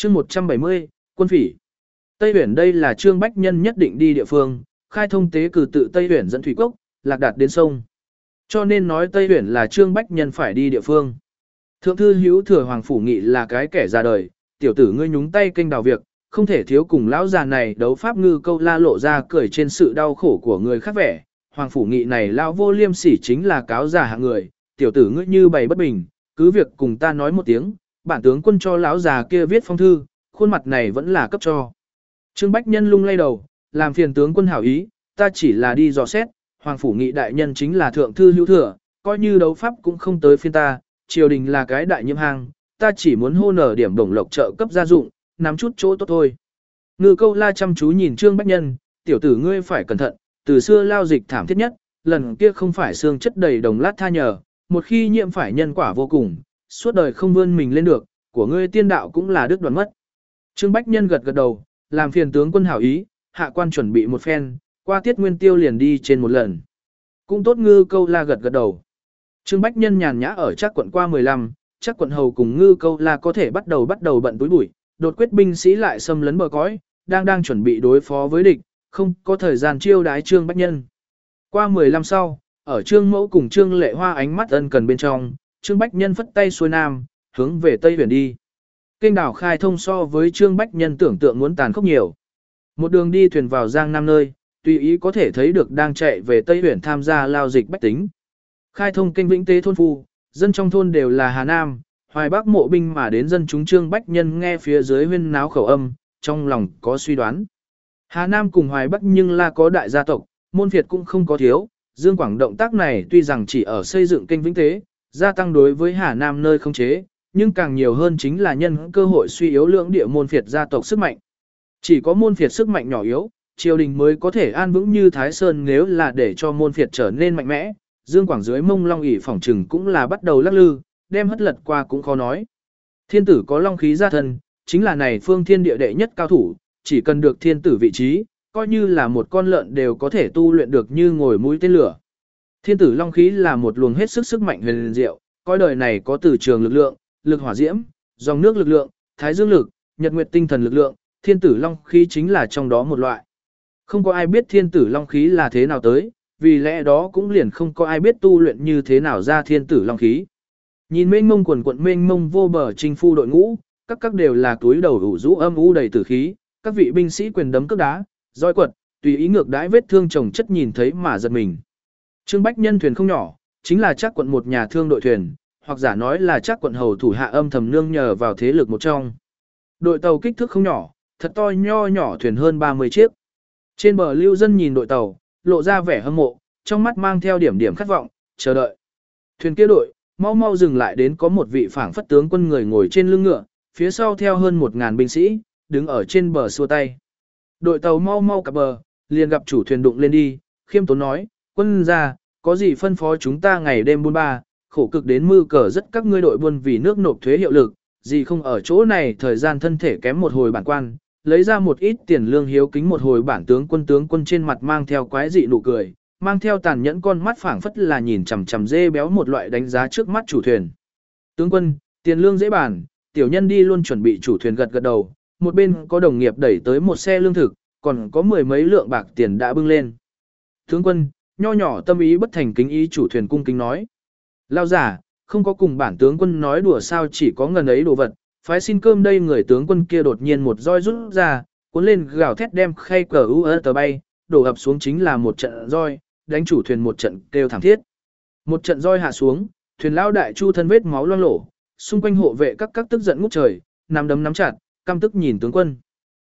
chương 170, quân phỉ. Tây Huyển đây là Trương Bách Nhân nhất định đi địa phương, khai thông tế cử tự Tây Huyển dẫn thủy cốc, lạc đạt đến sông. Cho nên nói Tây Huyển là Trương Bách Nhân phải đi địa phương. Thượng thư hữu thừa Hoàng Phủ Nghị là cái kẻ ra đời, tiểu tử ngươi nhúng tay kênh đào việc, không thể thiếu cùng lão già này đấu pháp ngư câu la lộ ra cười trên sự đau khổ của người khác vẻ. Hoàng Phủ Nghị này lão vô liêm sỉ chính là cáo giả hạng người, tiểu tử ngươi như bày bất bình, cứ việc cùng ta nói một tiếng, bản tướng quân cho lão già kia viết phong thư, khuôn mặt này vẫn là cấp cho. Trương Bách Nhân lung lay đầu, làm phiền tướng quân hảo ý, ta chỉ là đi dò xét, Hoàng Phủ Nghị đại nhân chính là thượng thư hữu thừa, coi như đấu pháp cũng không tới phiên ta, triều đình là cái đại nhiễm hang, ta chỉ muốn hô nở điểm bổng lộc trợ cấp gia dụng, nắm chút chỗ tốt thôi. Ngư câu la chăm chú nhìn Trương Bách Nhân, tiểu tử ngươi phải cẩn thận, từ xưa lao dịch thảm thiết nhất, lần kia không phải xương chất đầy đồng lát tha nhờ, một khi nhiễm phải nhân quả vô cùng, suốt đời không vươn mình lên được, của ngươi tiên đạo cũng là đứt đoạn mất. Trương Bách Nhân gật gật đầu, làm phiền tướng quân hảo ý, hạ quan chuẩn bị một phen, qua tiết nguyên tiêu liền đi trên một lần. Cũng tốt. Ngư câu la gật gật đầu. Trương Bách Nhân nhàn nhã ở chắc quận qua 15, chắc quận hầu cùng Ngư câu la có thể bắt đầu bận túi bụi, đột quyết binh sĩ lại xâm lấn bờ cõi, đang chuẩn bị đối phó với địch, không có thời gian chiêu đái Trương Bách Nhân. Qua 15 sau, ở Trương Mẫu cùng Trương Lệ Hoa ánh mắt ân cần bên trong, Trương Bách Nhân phất tay xuôi nam, hướng về Tây Huyền đi. Kênh đảo khai thông so với Trương Bách Nhân tưởng tượng muốn tàn khốc nhiều. Một đường đi thuyền vào Giang Nam nơi, tùy ý có thể thấy được đang chạy về Tây Huyền tham gia lao dịch bách tính. Khai thông kênh Vĩnh Tế thôn phu, dân trong thôn đều là Hà Nam, Hoài Bắc mộ binh mà đến dân chúng Trương Bách Nhân nghe phía dưới huyên náo khẩu âm, trong lòng có suy đoán. Hà Nam cùng Hoài Bắc nhưng là có đại gia tộc, môn phiệt cũng không có thiếu, Dương Quảng động tác này tuy rằng chỉ ở xây dựng kênh Vĩnh Tế, gia tăng đối với Hà Nam nơi không chế, nhưng càng nhiều hơn chính là nhân cơ hội suy yếu lưỡng địa môn phiệt gia tộc sức mạnh. Chỉ có môn phiệt sức mạnh nhỏ yếu, triều đình mới có thể an vững như Thái Sơn, nếu là để cho môn phiệt trở nên mạnh mẽ, Dương Quảng dưới mông long ỷ phỏng trừng cũng là bắt đầu lắc lư, đem hất lật qua cũng khó nói. Thiên tử có long khí gia thân, chính là này phương thiên địa đệ nhất cao thủ, chỉ cần được thiên tử vị trí, coi như là một con lợn đều có thể tu luyện được như ngồi mũi tên lửa. Thiên tử long khí là một luồng hết sức sức mạnh huyền diệu, coi đời này có từ trường lực lượng, lực hỏa diễm, dòng nước lực lượng, thái dương lực, nhật nguyệt tinh thần lực lượng, thiên tử long khí chính là trong đó một loại. Không có ai biết thiên tử long khí là thế nào tới, vì lẽ đó cũng liền không có ai biết tu luyện như thế nào ra thiên tử long khí. Nhìn mênh mông quần quận mênh mông vô bờ chinh phu đội ngũ, các đều là túi đầu ủ rũ âm u đầy tử khí, các vị binh sĩ quyền đấm cước đá, roi quật, tùy ý ngược đãi vết thương chồng chất nhìn thấy mà giật mình. Trương Bách Nhân thuyền không nhỏ, chính là chắc quận một nhà thương đội thuyền, hoặc giả nói là chắc quận hầu thủ hạ âm thầm nương nhờ vào thế lực một trong. Đội tàu kích thước không nhỏ, thật to nho nhỏ thuyền hơn 30 chiếc. Trên bờ lưu dân nhìn đội tàu, lộ ra vẻ hâm mộ, trong mắt mang theo điểm điểm khát vọng, chờ đợi. Thuyền kia đội, mau mau dừng lại đến có một vị phảng phất tướng quân người ngồi trên lưng ngựa, phía sau theo hơn 1000 binh sĩ, đứng ở trên bờ xua tay. Đội tàu mau mau cập bờ, liền gặp chủ thuyền đụng lên đi, khiêm tốn nói, quân gia, có gì phân phó chúng ta ngày đêm buôn ba, khổ cực đến mư cờ rất các ngươi đội buôn vì nước nộp thuế hiệu lực, gì không ở chỗ này thời gian thân thể kém một hồi bản quan, lấy ra một ít tiền lương hiếu kính một hồi bản tướng quân trên mặt mang theo quái dị nụ cười, mang theo tàn nhẫn con mắt phảng phất là nhìn chằm chằm dê béo một loại đánh giá trước mắt chủ thuyền. Tướng quân, tiền lương dễ bản, tiểu nhân đi luôn chuẩn bị. Chủ thuyền gật gật đầu, một bên có đồng nghiệp đẩy tới một xe lương thực, còn có 10 mấy lượng bạc tiền đã bưng lên. Tướng quân, nho nhỏ tâm ý bất thành kính ý. Chủ thuyền cung kính nói. Lao giả, không có cùng bản tướng quân nói đùa sao, chỉ có ngần ấy đồ vật, phái xin cơm đây. Người tướng quân kia đột nhiên một roi rút ra, cuốn lên gào thét đem khay cờ tờ bay, đổ ập xuống chính là một trận roi, đánh chủ thuyền một trận kêu thảm thiết. Một trận roi hạ xuống, thuyền lao đại chu thân vết máu loang lổ, xung quanh hộ vệ các tức giận ngút trời, nắm đấm nắm chặt, căm tức nhìn tướng quân.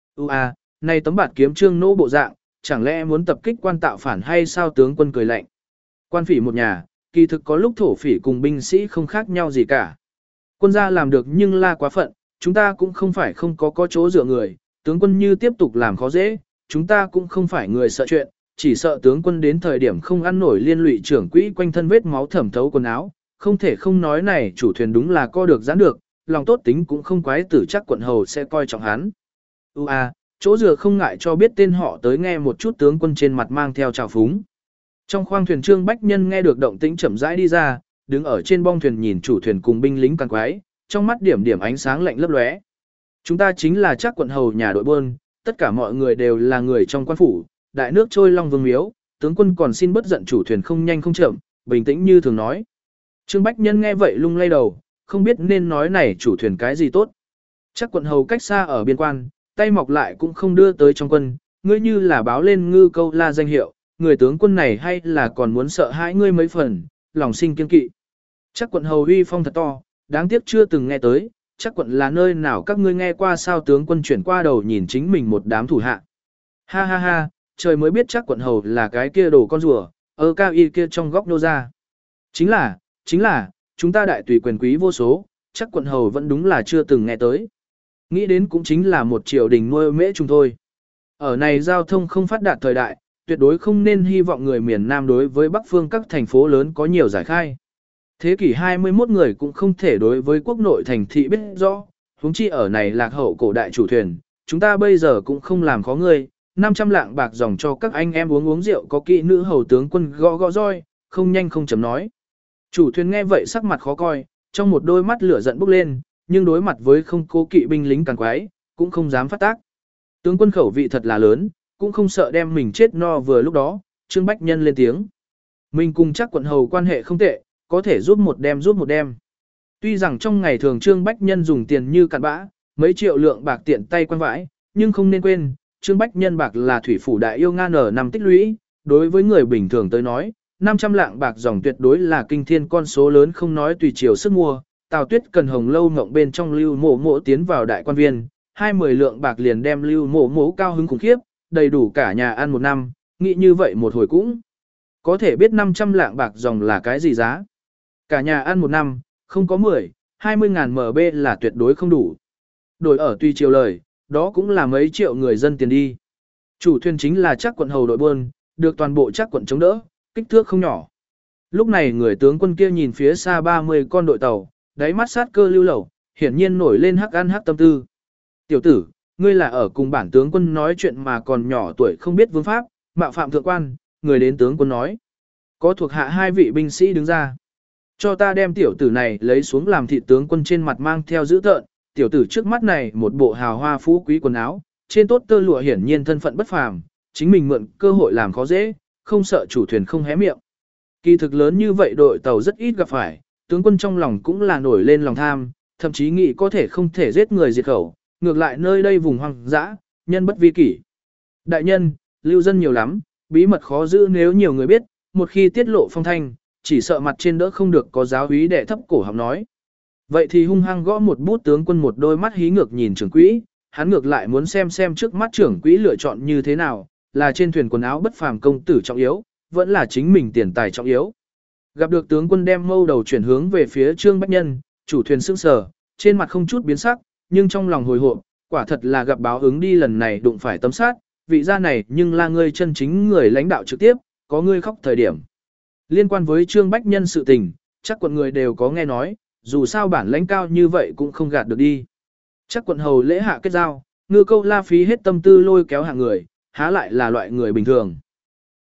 Này tấm bạt kiếm trương nỗ bộ dạng, chẳng lẽ muốn tập kích quan tạo phản hay sao? Tướng quân cười lạnh. Quan phỉ một nhà, kỳ thực có lúc thổ phỉ cùng binh sĩ không khác nhau gì cả. Quân gia làm được nhưng la quá phận, chúng ta cũng không phải không có chỗ dựa người, tướng quân như tiếp tục làm khó dễ, chúng ta cũng không phải người sợ chuyện, chỉ sợ tướng quân đến thời điểm không ăn nổi liên lụy trưởng quỹ quanh thân vết máu thẩm thấu quần áo, không thể không nói này chủ thuyền đúng là co được giãn được, lòng tốt tính cũng không quái tử chắc quận hầu sẽ coi trọng hắn. Chỗ dựa không ngại cho biết tên họ tới nghe một chút. Tướng quân trên mặt mang theo trào phúng. Trong khoang thuyền Trương Bách Nhân nghe được động tĩnh chậm rãi đi ra, đứng ở trên bong thuyền nhìn chủ thuyền cùng binh lính càng quái, trong mắt điểm điểm ánh sáng lạnh lấp lóe. Chúng ta chính là chắc quận hầu nhà đội buôn, tất cả mọi người đều là người trong quan phủ, đại nước trôi long vương miếu, tướng quân còn xin bất giận chủ thuyền không nhanh không chậm, bình tĩnh như thường nói. Trương Bách Nhân nghe vậy lung lay đầu, không biết nên nói này chủ thuyền cái gì tốt. Chắc quận hầu cách xa ở biên quan, tay mọc lại cũng không đưa tới trong quân, ngươi như là báo lên Ngư Câu La danh hiệu, người tướng quân này hay là còn muốn sợ hãi ngươi mấy phần, lòng sinh kiên kỵ. Chắc quận hầu uy phong thật to, đáng tiếc chưa từng nghe tới, chắc quận là nơi nào các ngươi nghe qua sao tướng quân chuyển qua đầu nhìn chính mình một đám thủ hạ. Ha ha ha, trời mới biết chắc quận hầu là cái kia đồ con rùa, ở cao y kia trong góc nô ra. Chính là, chúng ta đại tùy quyền quý vô số, chắc quận hầu vẫn đúng là chưa từng nghe tới. Nghĩ đến cũng chính là một triều đình nuôi mễ chúng thôi. Ở này giao thông không phát đạt thời đại, tuyệt đối không nên hy vọng người miền Nam đối với Bắc phương các thành phố lớn có nhiều giải khai. Thế kỷ 21 người cũng không thể đối với quốc nội thành thị biết rõ, huống chi ở này lạc hậu cổ đại chủ thuyền, chúng ta bây giờ cũng không làm khó ngươi, 500 lạng bạc dòng cho các anh em uống rượu có kỵ nữ hầu tướng quân gõ gõ roi, không nhanh không chấm nói. Chủ thuyền nghe vậy sắc mặt khó coi, trong một đôi mắt lửa giận bốc lên, nhưng đối mặt với không cố kỵ binh lính càng quái, cũng không dám phát tác. Tướng quân khẩu vị thật là lớn, cũng không sợ đem mình chết no vừa lúc đó, Trương Bách Nhân lên tiếng. Mình cùng chắc quận hầu quan hệ không tệ, có thể giúp một đêm. Tuy rằng trong ngày thường Trương Bách Nhân dùng tiền như cặn bã, mấy triệu lượng bạc tiện tay quan vãi, nhưng không nên quên, Trương Bách Nhân bạc là thủy phủ đại yêu nga nở năm tích lũy, đối với người bình thường tới nói, 500 lạng bạc dòng tuyệt đối là kinh thiên con số lớn không nói tùy chiều sức mua. Tào Tuyết cần hồng lâu ngộng bên trong Lưu Mộ Mộ tiến vào đại quan viên, 20 lượng bạc liền đem Lưu Mộ Mộ cao hứng khủng khiếp, đầy đủ cả nhà ăn một năm, nghĩ như vậy một hồi cũng có thể biết 500 lạng bạc dòng là cái gì giá. Cả nhà ăn một năm, không có 20 ngàn MB là tuyệt đối không đủ. Đổi ở tùy chiều lời, đó cũng là mấy triệu người dân tiền đi. Chủ thuyền chính là chắc quận hầu đội buôn, được toàn bộ chắc quận chống đỡ, kích thước không nhỏ. Lúc này người tướng quân kia nhìn phía xa 30 con đội tàu, đáy mắt sát cơ lưu lẩu, hiển nhiên nổi lên hắc ăn hắc tâm tư. Tiểu tử, ngươi là ở cùng bản tướng quân nói chuyện mà còn nhỏ tuổi không biết vương pháp, mạo phạm thượng quan, người đến tướng quân nói. Có thuộc hạ hai vị binh sĩ đứng ra. Cho ta đem tiểu tử này lấy xuống làm thị tướng quân trên mặt mang theo dữ tợn, tiểu tử trước mắt này một bộ hào hoa phú quý quần áo, trên tốt tơ lụa hiển nhiên thân phận bất phàm, chính mình mượn cơ hội làm khó dễ, không sợ chủ thuyền không hé miệng. Kỳ thực lớn như vậy đội tàu rất ít gặp phải, tướng quân trong lòng cũng là nổi lên lòng tham, thậm chí nghĩ có thể không thể giết người diệt khẩu, ngược lại nơi đây vùng hoang dã, nhân bất vi kỷ. Đại nhân, lưu dân nhiều lắm, bí mật khó giữ nếu nhiều người biết, một khi tiết lộ phong thanh, chỉ sợ mặt trên đỡ không được có giáo úy đệ thấp cổ họng nói. Vậy thì hung hăng gõ một bút tướng quân một đôi mắt hí ngược nhìn trưởng quỹ, hắn ngược lại muốn xem trước mắt trưởng quỹ lựa chọn như thế nào, là trên thuyền quần áo bất phàm công tử trọng yếu, vẫn là chính mình tiền tài trọng yếu. Gặp được tướng quân đem mâu đầu chuyển hướng về phía Trương Bách Nhân, chủ thuyền sững sờ, trên mặt không chút biến sắc, nhưng trong lòng hồi hộp, quả thật là gặp báo ứng đi lần này đụng phải tấm sát, vị gia này nhưng là ngươi chân chính người lãnh đạo trực tiếp, có ngươi khóc thời điểm. Liên quan với Trương Bách Nhân sự tình, chắc quận người đều có nghe nói, dù sao bản lãnh cao như vậy cũng không gạt được đi. Chắc quận hầu lễ hạ kết giao, Ngư Câu La phí hết tâm tư lôi kéo hạng người, há lại là loại người bình thường.